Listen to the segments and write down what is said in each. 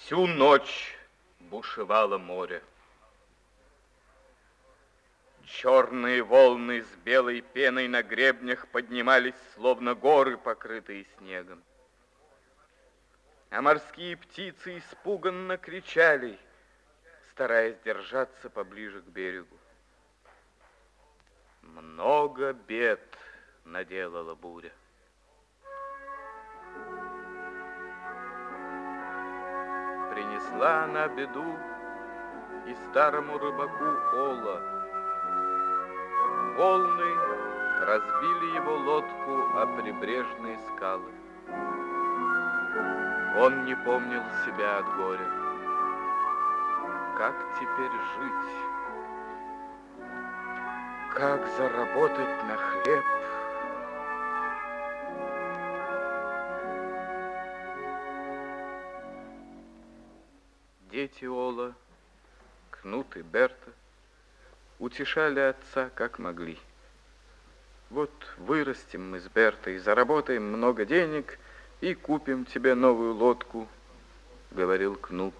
Всю ночь бушевало море. Черные волны с белой пеной на гребнях поднимались, словно горы, покрытые снегом. А морские птицы испуганно кричали, стараясь держаться поближе к берегу. Много бед наделала буря. Принесла она беду и старому рыбаку Ола. Волны разбили его лодку о прибрежные скалы. Он не помнил себя от горя. Как теперь жить? Как заработать на хлеб? Дети Ола, Кнут и Берта, утешали отца как могли. Вот вырастем мы с Бертой, заработаем много денег и купим тебе новую лодку, говорил Кнут.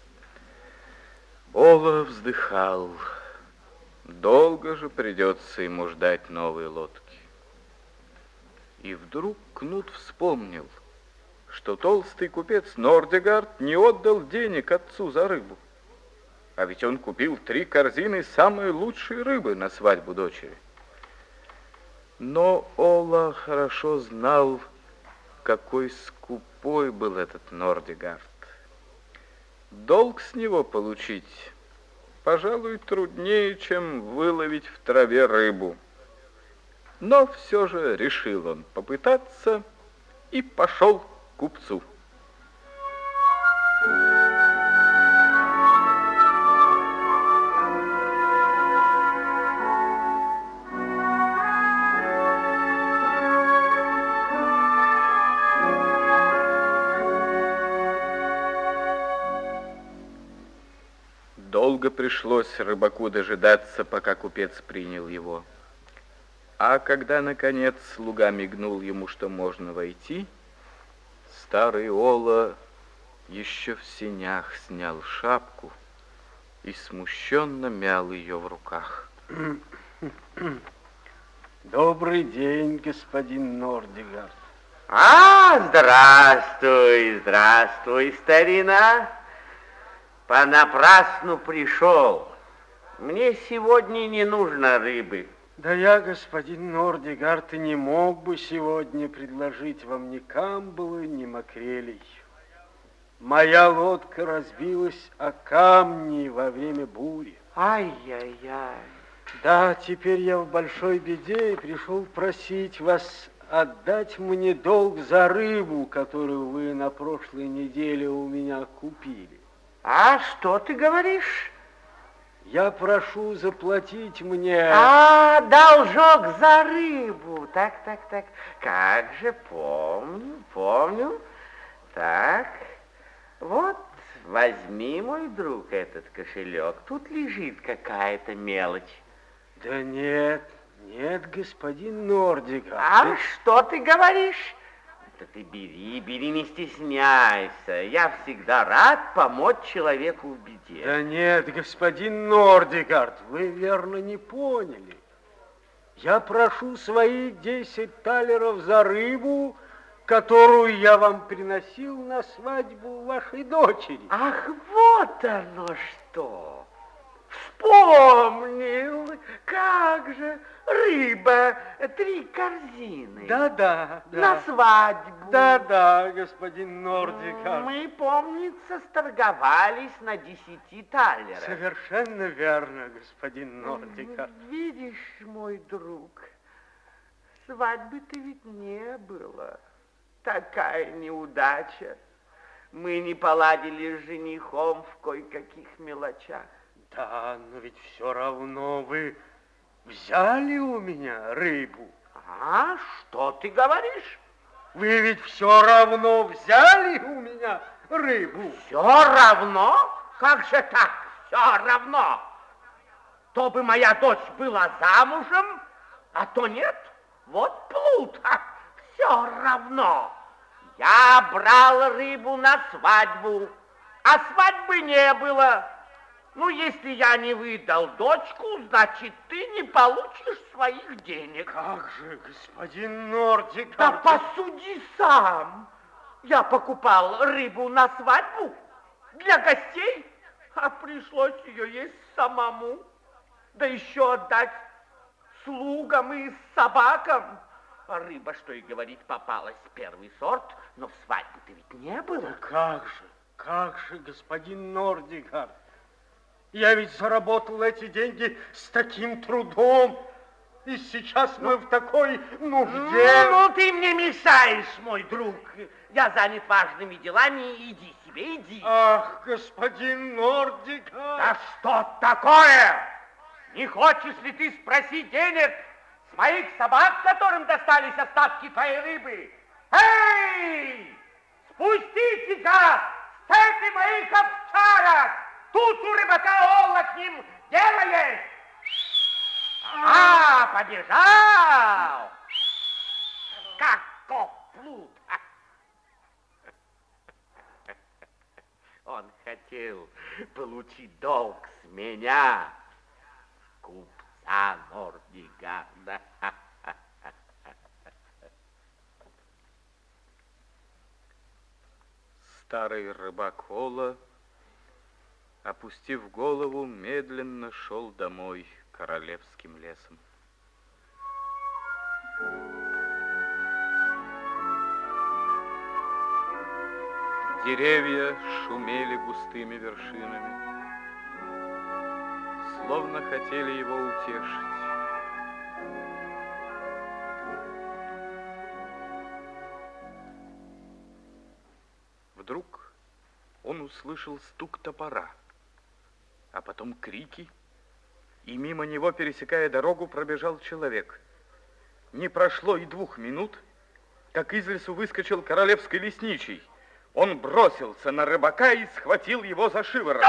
Ола вздыхал. Долго же придется ему ждать новой лодки. И вдруг Кнут вспомнил, что толстый купец Нордегард не отдал денег отцу за рыбу. А ведь он купил 3 корзины самой лучшей рыбы на свадьбу дочери. Но Ола хорошо знал, какой скупой был этот Нордегард. Долг с него получить, пожалуй, труднее, чем выловить в траве рыбу. Но все же решил он попытаться и пошел к купцу. Долго пришлось рыбаку дожидаться, пока купец принял его. А когда, наконец, слуга мигнул ему, что можно войти, старый Ола еще в сенях снял шапку и смущенно мял ее в руках. Добрый день, господин Нордегард. Здравствуй, здравствуй, старина. Понапрасну пришел. Мне сегодня не нужно рыбы. Да я, господин Нордегард, и не мог бы сегодня предложить вам ни камбалы, ни макрелей. Моя лодка разбилась о камни во время бури. Ай-яй-яй. Да, теперь я в большой беде и пришел просить вас отдать мне долг за рыбу, которую вы на прошлой неделе у меня купили. А что ты говоришь? Я прошу заплатить мне... Должок за рыбу. Так. Как же, помню. Так, вот, возьми, мой друг, этот кошелек. Тут лежит какая-то мелочь. Да нет, господин Нордегард. Что ты говоришь? Да ты бери, не стесняйся. Я всегда рад помочь человеку в беде. Да нет, господин Нордегард, вы верно не поняли. Я прошу свои 10 талеров за рыбу, которую я вам приносил на свадьбу вашей дочери. Ах, вот оно что! Вспомнил! Как же! Рыба, 3 корзины. Да. На свадьбу. Да, господин Нордегард. Мы, помнится, сторговались на 10 талерах. Совершенно верно, господин Нордегард. Видишь, мой друг, свадьбы-то ведь не было. Такая неудача. Мы не поладили с женихом в кое-каких мелочах. Да, но ведь все равно вы взяли у меня рыбу. Что ты говоришь? Вы ведь все равно взяли у меня рыбу. Все равно? Как же так? Все равно. То бы моя дочь была замужем, а то нет. Вот плут. Все равно. Я брал рыбу на свадьбу, а свадьбы не было. Ну, если я не выдал дочку, значит, ты не получишь своих денег. Как же, господин Нордигард? Да посуди сам. Я покупал рыбу на свадьбу для гостей, а пришлось ее есть самому. Да еще отдать слугам и собакам. А рыба, что и говорить, попалась первый сорт, но в свадьбе-то ведь не было. Да как же, господин Нордигард? Я ведь заработал эти деньги с таким трудом, и сейчас мы в такой нужде. Ну, ты мне мешаешь, мой друг. Я занят важными делами, иди себе, иди. Ах, господин Нордигард. Да что такое? Не хочешь ли ты спросить денег с моих собак, которым достались остатки твоей рыбы? Эй! Спустите-ка с цепи моих овчарок! Тут у рыбака Олла к ним дело есть! А, побежал! Каков плут! Он хотел получить долг с меня, купца Нордигарда. Старый рыбак Ола, опустив голову, медленно шел домой королевским лесом. Деревья шумели густыми вершинами, словно хотели его утешить. Вдруг он услышал стук топора, а потом крики, и мимо него, пересекая дорогу, пробежал человек. Не прошло и 2 минут, как из лесу выскочил королевский лесничий. Он бросился на рыбака и схватил его за шиворот.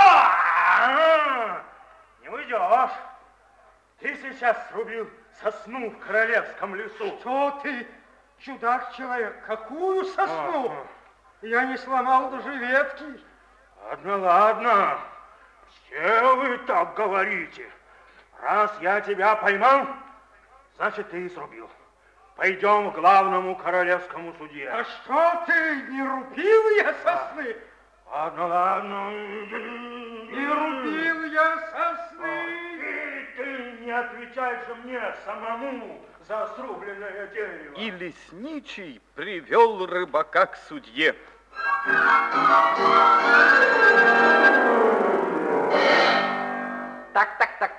Не уйдешь. Ты сейчас срубил сосну в королевском лесу. Что ты, чудак-человек, какую сосну? Я не сломал даже ветки. Ладно. Все вы так говорите. Раз я тебя поймал, значит, ты и срубил. Пойдем к главному королевскому судье. А что ты, не рубил я сосны? Ладно. Не рубил я сосны. И ты не отвечай же мне самому за срубленное дерево. И лесничий привел рыбака к судье. Так.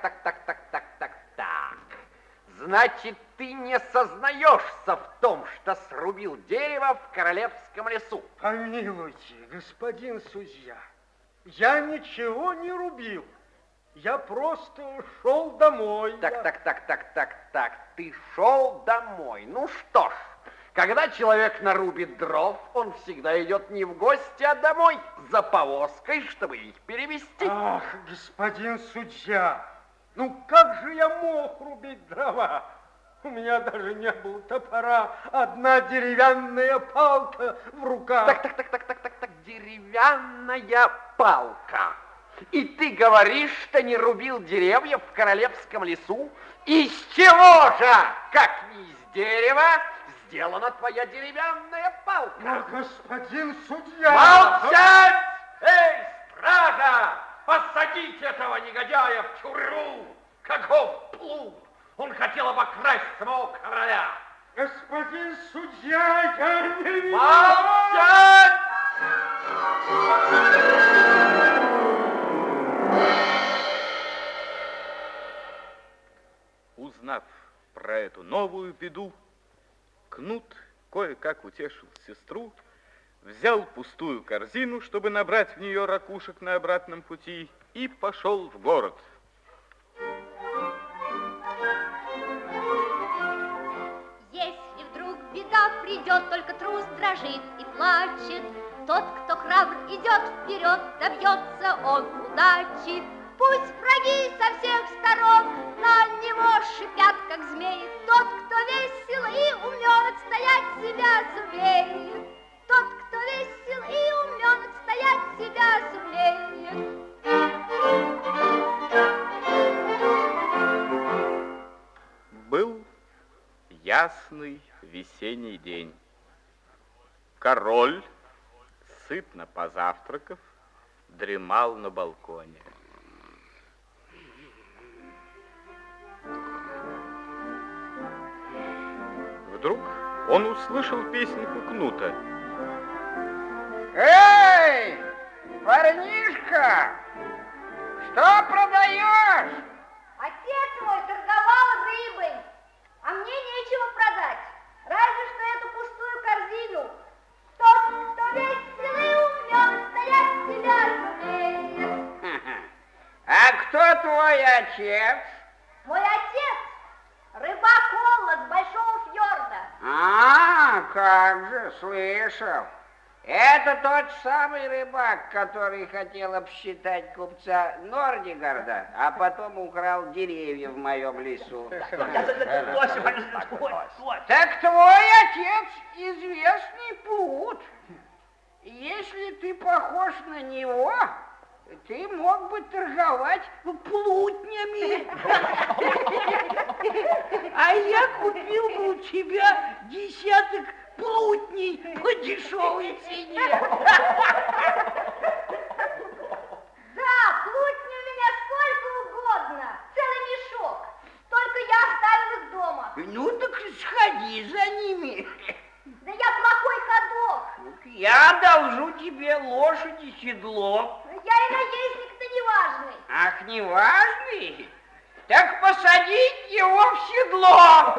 Значит, ты не сознаешься в том, что срубил дерево в королевском лесу? Помилуйте, господин судья, я ничего не рубил. Я просто шел домой. Так. Ты шел домой. Ну что ж, когда человек нарубит дров, он всегда идет не в гости, а домой за повозкой, чтобы их перевезти. Ах, господин судья, ну как же я мог рубить дрова? У меня даже не было топора, одна деревянная палка в руках. Так, деревянная палка. И ты говоришь, что не рубил деревья в королевском лесу? Из чего же, как не из дерева, сделана твоя деревянная палка? Но, господин судья... Молчать! Эй, стража! Посадите этого негодяя в тюрьму! Каков плут! Он хотел обокрасть самого короля! Господин судья, я не виноват! Молчать! Узнав про эту новую беду, Кнут кое-как утешил сестру, взял пустую корзину, чтобы набрать в нее ракушек на обратном пути, и пошел в город. Если вдруг беда придет, только трус дрожит и плачет. Тот, кто храбр, идет вперед, добьется он удачи. Пусть враги со всех сторон на него шипят, как змеи. Тот, кто весел и умен, отстоять себя сумеет. Тот, кто весел и умен, отстоять себя сумеет. ясный весенний день. Король, сытно позавтракав, дремал на балконе. Вдруг он услышал песенку Кнута. Эй, парнишка, что продаешь? Отец мой торговал рыбой, а мне нечего продать, разве что эту пустую корзину. Тот, кто весь целый умен, стоять себя сумеет. А кто твой отец? Мой отец рыбак Олла с Большого фьорда. А, как же, слышал. Это тот самый рыбак, который хотел обсчитать купца Нордигарда, а потом украл деревья в моем лесу. Так твой отец известный плут. Если ты похож на него, ты мог бы торговать плутнями. А я купил бы у тебя десяток плутней по дешевой цене. Да, плутни у меня сколько угодно, целый мешок. Только я оставил их дома. Ну так сходи за ними. Да я плохой ходок. Я одолжу тебе лошадь и седло. Я и наездник-то неважный. Ах, неважный? Так посадить его в седло.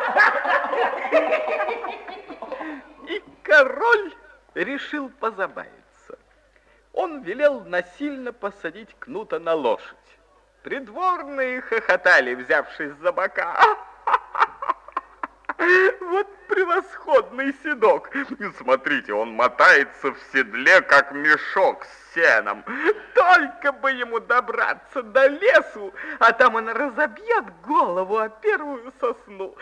И король решил позабавиться. Он велел насильно посадить Кнута на лошадь. Придворные хохотали, взявшись за бока. Вот превосходный седок. Смотрите, он мотается в седле, как мешок с сеном. Только бы ему добраться до лесу, а там он разобьет голову о первую сосну.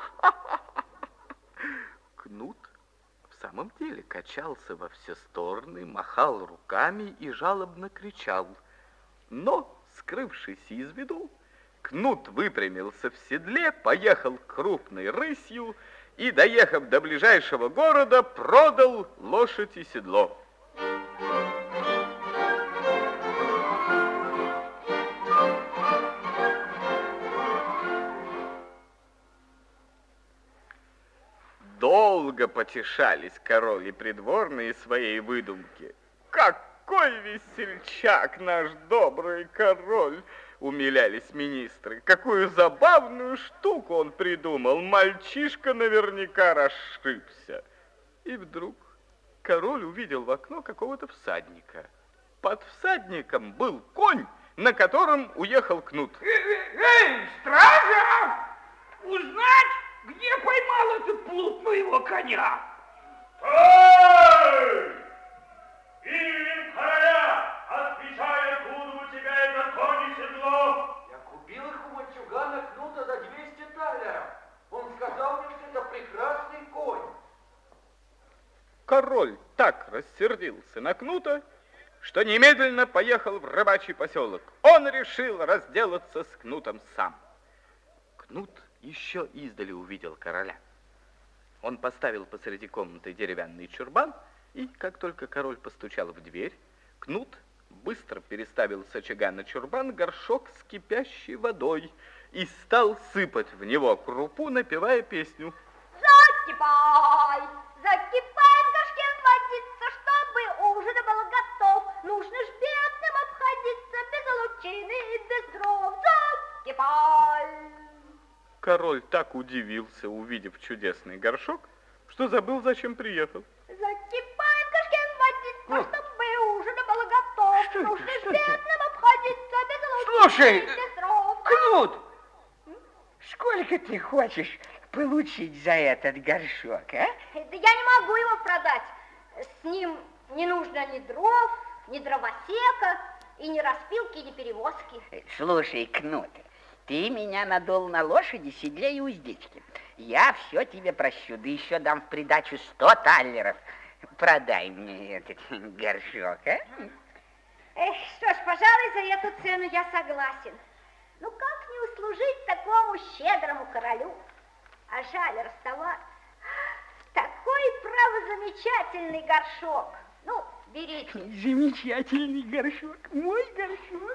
Кнут в самом деле качался во все стороны, махал руками и жалобно кричал. Но, скрывшись из виду, Кнут выпрямился в седле, поехал крупной рысью и, доехав до ближайшего города, продал лошадь и седло. Долго потешались король и придворные своей выдумки. Какой весельчак наш добрый король! Умилялись министры. Какую забавную штуку он придумал. Мальчишка наверняка расшибся. И вдруг король увидел в окно какого-то всадника. Под всадником был конь, на котором уехал Кнут. Эй, стража! Узнать, где поймал этот плут моего коня? Эй! Именем короля, отвечай, откуда у тебя это конь и седло? Я купил их у мальчугана Кнута за 200 талеров. Он сказал мне, что это прекрасный конь. Король так рассердился на Кнута, что немедленно поехал в рыбачий поселок. Он решил разделаться с Кнутом сам. Кнут еще издали увидел короля. Он поставил посреди комнаты деревянный чурбан, и как только король постучал в дверь, Кнут быстро переставил с очага на чурбан горшок с кипящей водой и стал сыпать в него крупу, напевая песню. Закипай, закипай в горшке водиться, чтобы ужин был готов. Нужно ж бедным обходиться, без лучины и без дров. Закипай. Король так удивился, увидев чудесный горшок, что забыл, зачем приехал. Закипай в горшке водиться, чтобы ужин был готов. Нужно ж бедным обходиться, без лучины и без дров. Кнут, сколько ты хочешь получить за этот горшок, а? Да я не могу его продать. С ним не нужно ни дров, ни дровосека, и ни распилки, ни перевозки. Слушай, Кнут, ты меня надул на лошади, седле и уздечке. Я все тебе прощу, да еще дам в придачу 100 таллеров. Продай мне этот горшок, а? Эх, что ж, пожалуй, за эту цену я согласен. Ну как не услужить такому щедрому королю? А жаль расставаться. Такой, право, замечательный горшок. Ну, берите. Замечательный горшок. Мой горшок.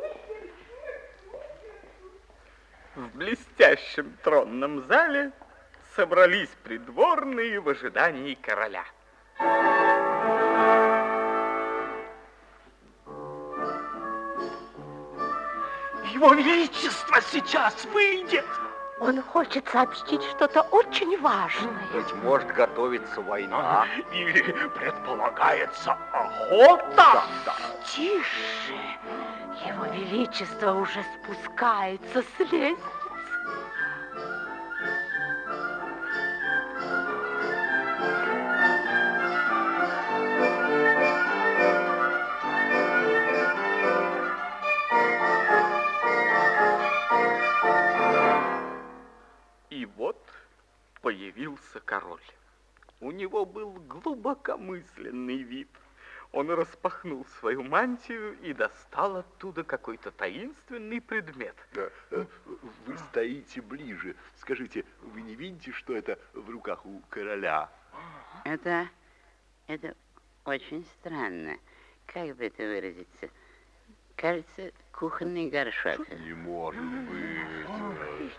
В блестящем тронном зале собрались придворные в ожидании короля. Его Величество сейчас выйдет. Он хочет сообщить что-то очень важное. Быть может, готовится война. Или предполагается охота. Тише! Его Величество уже спускается с лестницы. И вот появился король. У него был глубокомысленный вид. Он распахнул свою мантию и достал оттуда какой-то таинственный предмет. Вы стоите ближе. Скажите, вы не видите, что это в руках у короля? Это очень странно. Как бы это выразиться? Кажется, кухонный горшок. Не может быть.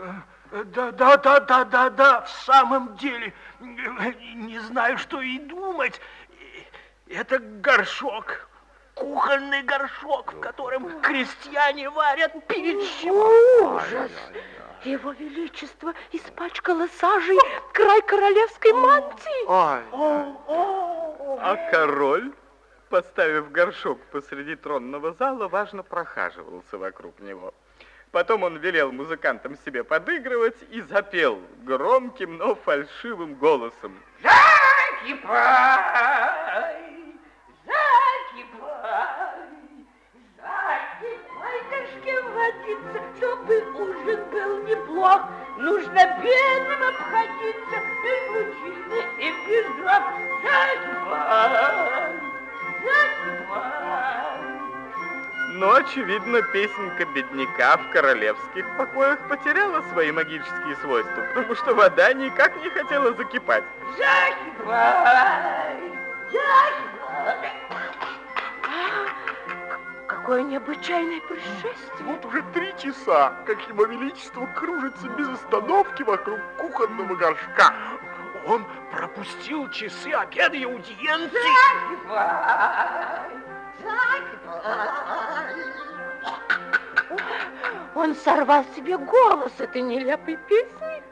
Да, в самом деле, не знаю, что и думать. Это горшок, кухонный горшок, в котором крестьяне варят пищу. Ужас! Его Величество испачкало сажей край королевской мантии. А король, поставив горшок посреди тронного зала, важно прохаживался вокруг него. Потом он велел музыкантам себе подыгрывать и запел громким, но фальшивым голосом. Закипай, горшке водиться, чтобы ужин был неплох. Нужно бедным обходиться, без мужчины и без дров. Закипай, закипай. Но, очевидно, песенка бедняка в королевских покоях потеряла свои магические свойства, потому что вода никак не хотела закипать. Закипай, закипай. Какое необычайное происшествие. Вот уже 3 часа, как его величество кружится без остановки вокруг кухонного горшка. Он пропустил часы обеда и аудиенции. Он сорвал себе голос этой нелепой песни.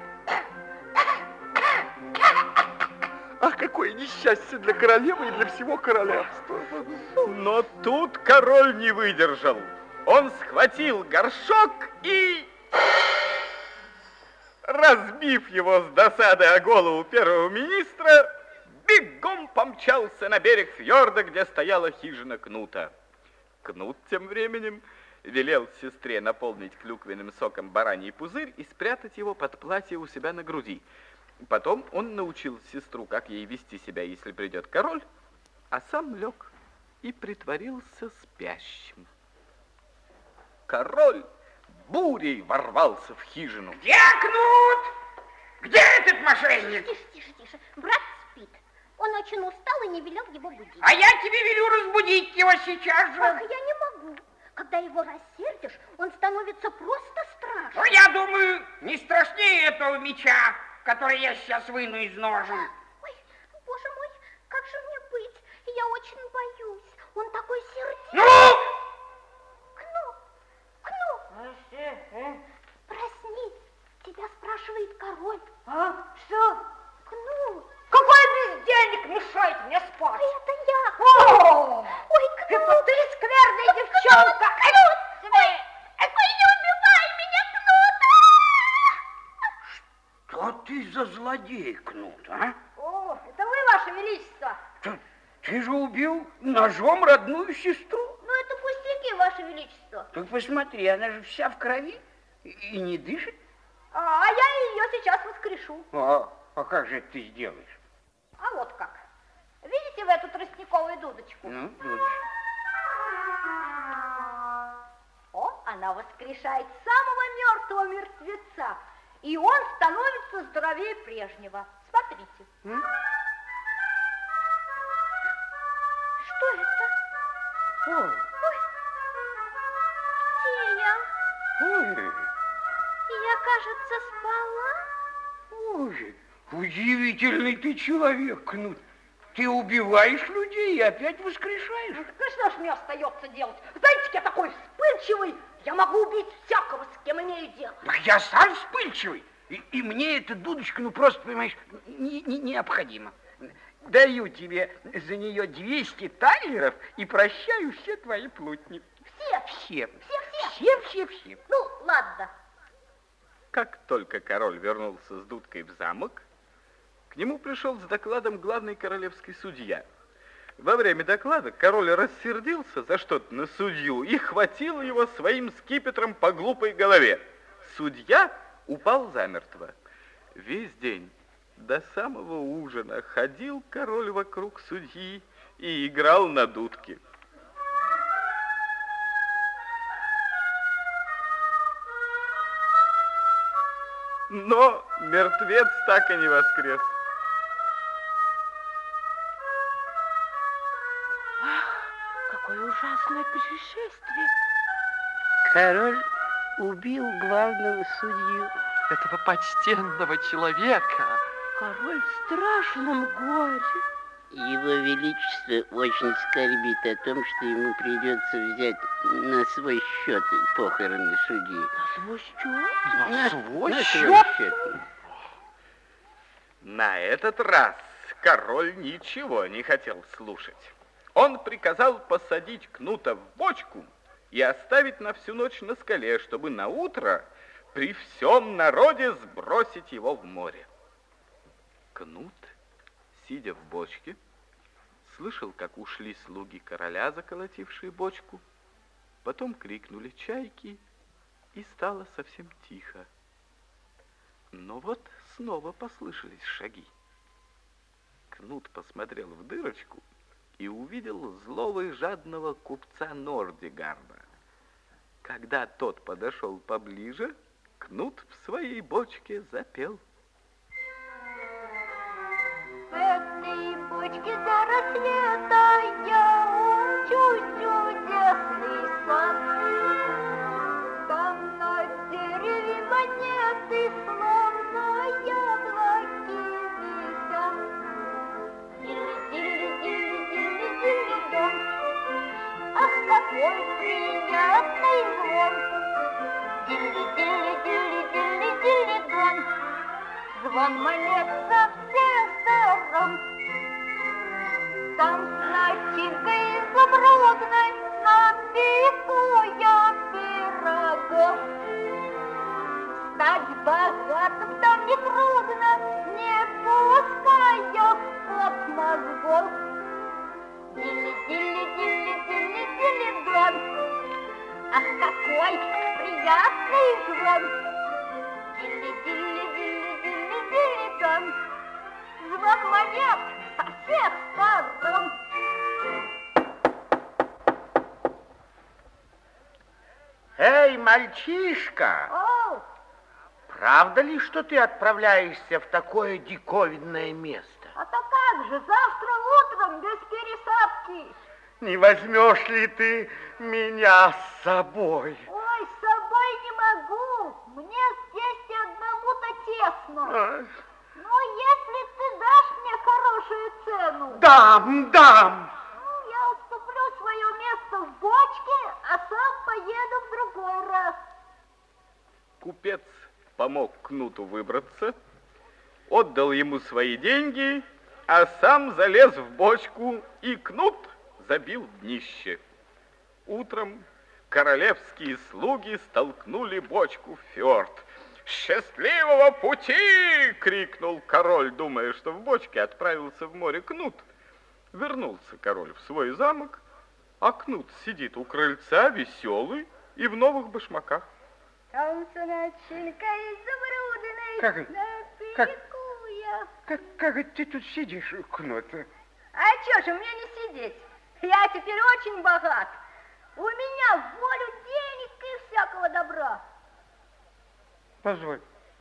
Ах, какое несчастье для королевы и для всего королевства. Но тут король не выдержал. Он схватил горшок и, разбив его с досады о голову первого министра, бегом помчался на берег фьорда, где стояла хижина Кнута. Кнут тем временем велел сестре наполнить клюквенным соком бараний пузырь и спрятать его под платье у себя на груди. Потом он научил сестру, как ей вести себя, если придет король, а сам лег и притворился спящим. Король бурей ворвался в хижину. Где Кнут? Где этот мошенник? Тише. Брат спит. Он очень устал и не велел его будить. А я тебе велю разбудить его сейчас же. Ах, я не могу. Когда его рассердишь, он становится просто страшным. Ну, я думаю, не страшнее этого меча, который я сейчас выну из ножен. Ой, боже мой, как же мне быть? Я очень боюсь. Он такой сердитый. Ну! Кнут! Проснись. Тебя спрашивает король. Что? Кнут. Какой бездельник мешает мне спать? Это я. О! Ой, Кнут. Это ты, скверная девчонка. Кнут! Ой, не убивай меня, Кнут! Что ты за злодей, Кнут, а? О, это вы, Ваше Величество. Ты же убил ножом родную сестру. Ну, это пустяки, Ваше Величество. Так посмотри, она же вся в крови и не дышит. А я ее сейчас воскрешу. А как же это ты сделаешь? А вот как. Видите в эту тростниковую дудочку? Ну, дудочка. О, она воскрешает самого мертвого мертвеца. и он становится здоровее прежнего. Смотрите. Что это? Ой. Где я? Ой. Я, кажется, спала. Ой, удивительный ты человек, Кнут. Ты убиваешь людей и опять воскрешаешь. Ну что ж мне остается делать? Знаете, я такой вспыльчивый, я могу убить всякого, с кем имею дело. Так я сам вспыльчивый. И мне эта дудочка, ну просто, понимаешь, необходима. Даю тебе за нее 200 талеров и прощаю все твои плутни. Все? Все. Ну, ладно. Как только король вернулся с дудкой в замок, к нему пришел с докладом главный королевский судья. Во время доклада король рассердился за что-то на судью и хватил его своим скипетром по глупой голове. Судья упал замертво. Весь день до самого ужина ходил король вокруг судьи и играл на дудке. Но мертвец так и не воскрес. Какое ужасное происшествие. Король убил главного судью. Этого почтенного человека. Король в страшном горе. Его Величество очень скорбит о том, что ему придется взять на свой счет похороны судьи. На свой счет? На свой счет? На этот раз король ничего не хотел слушать. Он приказал посадить Кнута в бочку и оставить на всю ночь на скале, чтобы на утро при всем народе сбросить его в море. Кнут, сидя в бочке, слышал, как ушли слуги короля, заколотившие бочку. Потом крикнули чайки, и стало совсем тихо. Но вот снова послышались шаги. Кнут посмотрел в дырочку и увидел злого и жадного купца Нордигарда. Когда тот подошел поближе, Кнут в своей бочке запел. В этой бочке до рассвета я учу чудесный сад. Там на дереве монеты, словно яблоки висят. Дили-дили-дили-дили-дили-дон. Ах, какой приятный звон! Дили-дили-дили-дили-дили-дон. Звон монет со всех сторон. Там с начинкой изумрудной напеку я пирогов. Стать богатым там нетрудно, не пуская от мозгов. Дили-дили-дили-дили-дили-дон. Ах, какой приятный звон! Дили-дили-дили-дили-дили-дон. Звон монет со всех сторон. Эй, мальчишка! О, Правда ли, что ты отправляешься в такое диковинное место? а то как же, завтра утром без пересадки. Не возьмешь ли ты меня с собой? Ой, с собой не могу. Мне здесь и одному-то тесно. Но если ты дашь мне хорошую цену... Дам! Ну, я уступлю свое место в бочке, а сам поеду в другой раз. Купец помог Кнуту выбраться, отдал ему свои деньги, а сам залез в бочку, и Кнут забил днище. Утром королевские слуги столкнули бочку в фьорд. «Счастливого пути!» — крикнул король, думая, что в бочке отправился в море Кнут. Вернулся король в свой замок, а Кнут сидит у крыльца, веселый и в новых башмаках. Там с начинкой изумрудной Как напеку я. Как это ты тут сидишь, Кнут? А чё ж, мне не сидеть? Я теперь очень богат. У меня волю денег и всякого добра. Позволь,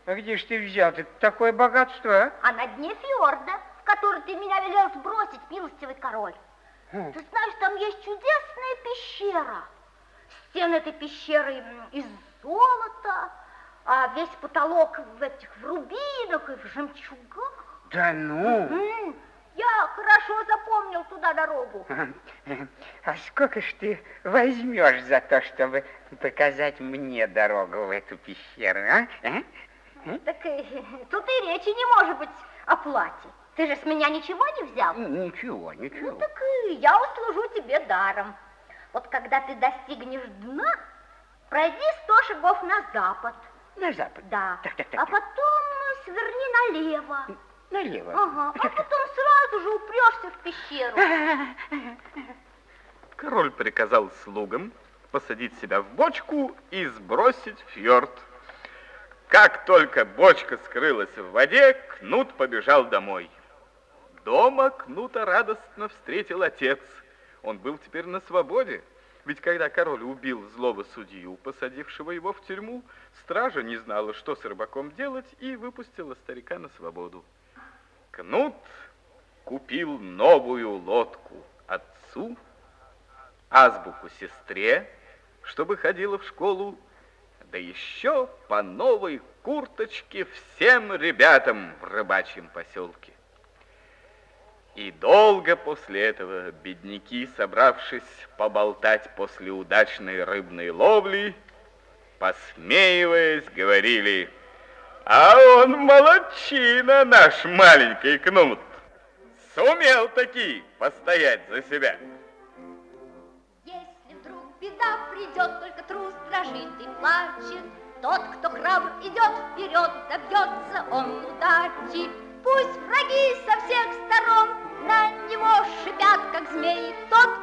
А где ж ты взял такое богатство, а? А на дне фьорда, в который ты меня велел сбросить, милостивый король. Ты знаешь, там есть чудесная пещера. Стены этой пещеры из золота, а весь потолок в рубинах и в жемчугах. Да ну? Я хорошо запомнил туда дорогу. А сколько ж ты возьмешь за то, чтобы показать мне дорогу в эту пещеру, а? Так тут и речи не может быть о плате. Ты же с меня ничего не взял? Ничего. Ну так я услужу тебе даром. Вот когда ты достигнешь дна, пройди 100 шагов на запад. На запад? Да. Так. А потом сверни налево. Налево? Ага. А потом сразу же упрешься в пещеру. Король приказал слугам посадить себя в бочку и сбросить в фьорд. Как только бочка скрылась в воде, Кнут побежал домой. Дома Кнута радостно встретил отец. Он был теперь на свободе. Ведь когда король убил злого судью, посадившего его в тюрьму, стража не знала, что с рыбаком делать, и выпустила старика на свободу. Кнут купил новую лодку отцу, азбуку сестре, чтобы ходила в школу, да еще по новой курточке всем ребятам в рыбачьем поселке. И долго после этого бедняки, собравшись поболтать после удачной рыбной ловли, посмеиваясь, говорили: «А он молодчина, наш маленький Кнут! Сумел таки постоять за себя!» Если вдруг беда придет, только трус дрожит и плачет, тот, кто храбр, идет вперед, добьется он удачи. Пусть враги со всех сторон на него шипят, как змеи, тот,